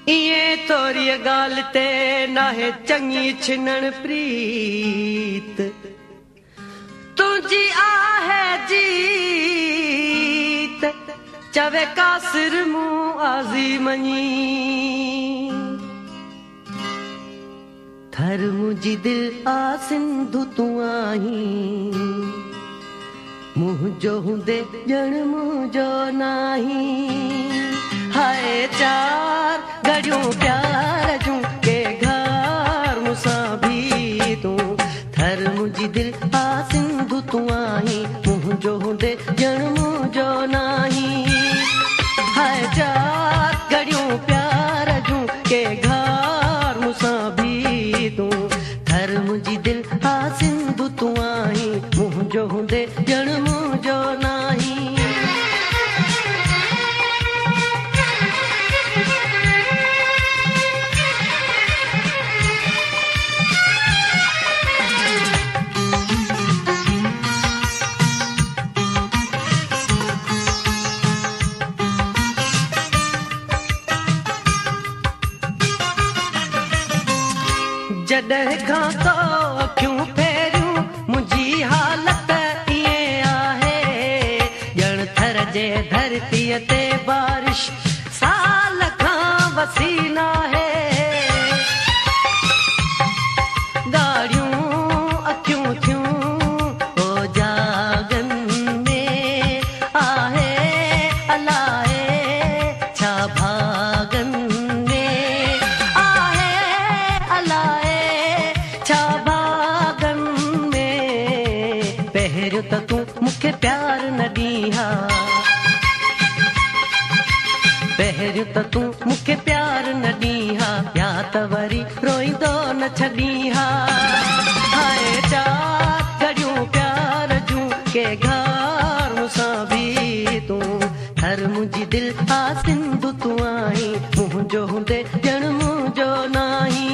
इएं तोरी ॻाल्हि ते नाहे चङी छिनण प्रीत तुंहिंजी आहे जीत चवे कासिर मूं आज़ी मञी थर मुंहिंजी दिलि आ सिंधु तूं आहीं मुंहिंजो हूंदे ॼण मुंहिंजो नाहीं हाय चार घड़ियूं प्यार जूं के घर मूंसां भी तूं थर मुंहिंजी दिलि आ सिंधु तूं आहीं मुंहिंजो हूंदे ॼण मुंहिंजो नाहीं हाय चार घड़ियूं प्यार जूं के घर मूंसां भी तूं थर मुंहिंजी दिलि आ सिंधु तूं आहीं मुंहिंजो हूंदे ॼण मुंहिंजो नाहीं जॾहिं खां तो अखियूं फेरियूं मुंहिंजी हालत ईअं आहे ॼण थर जे धरतीअ ते बारिश साल खां वसी नाहे ॻाढ़ियूं अखियूं थियूं ओ जागन में आहे अलाए छा भागन पहिरियों त तूं मूंखे प्यार न ॾींहा पहिरियों त तूं मूंखे प्यार न ॾींहा या त वरी रोईंदो न छॾीहा हाय चार घड़ियूं प्यार जूं के घर मूंसां भी तूं थर मुंहिंजी दिलि आ सिंधु तूं आहीं मुंहिंजो हूंदे ॼण मुंहिंजो नाहीं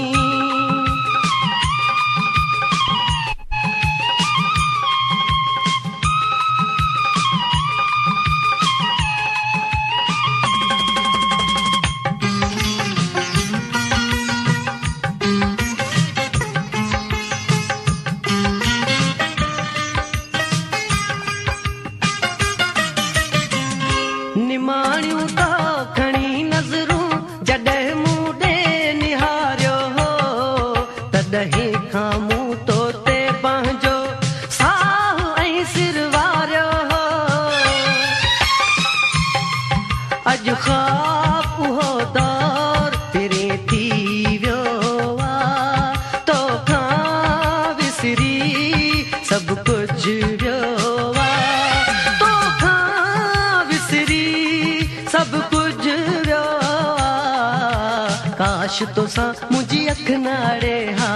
निमाणियूं तो खणी नज़रूं जॾहिं मूं ॾे निहारियो हो तॾहिं खां मूं तो ते पंहिंजो साह ऐं सिर वारियो हो अॼु ख़्वाब उहो दौर फिरे थी वियो आहे तोखां विसरी सभु कुझु वियो सभु कुझु वियो काश तोसां मुंहिंजी अख नाड़े हा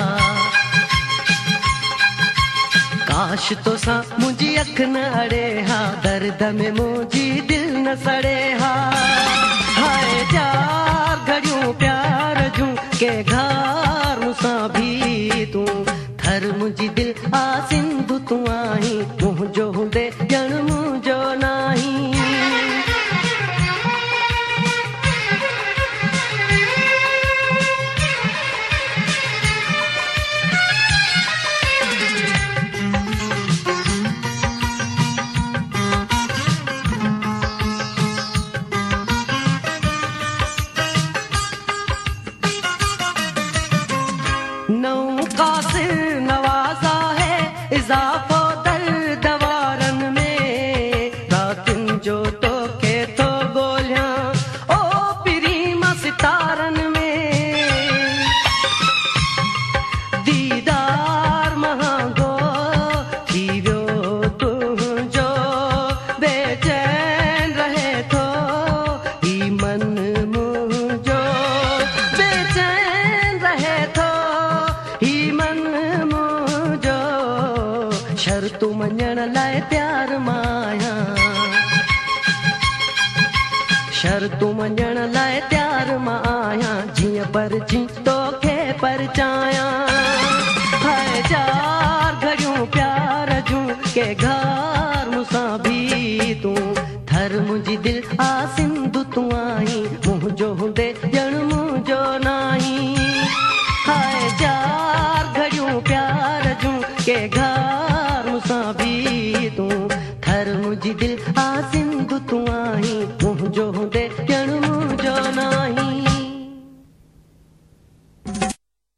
काश तोसां मुंहिंजी अख नाड़े हा दर्द में मुंहिंजी दिलि न सड़े हा हाय चार घड़ियूं प्यार जूं के घर मूंसां भी तूं थर मुंहिंजी दिलि आ सिंधु तूं आहीं मुंहिंजो हूंदे ॼण मुंहिंजो नाहीं नौ कासिर नवाज़ा है इज़ाफ़ो दर्द वारन में रातिन जो तो के तो ॻोल्हियां ओ पिरीमा सितारन में दीदार महांगो थी वियो तुंहिंजो बेचैन रहे थो ही मन मुंहिंजो बेचैन रहे थो शर्तूं मञण लाइ प्यार माया शर्तूं मञण लाइ प्यार मां आहियां जीअं परची तोखे परचायां हाय चार घड़ियूं प्यार जूं के घर मूंसां भी तूं थर मुंहिंजी दिलि आ सिंधु तूं आहीं मुंहिंजो हूंदे ॼण मुंहिंजो मुंहिंजी दिलि आसिम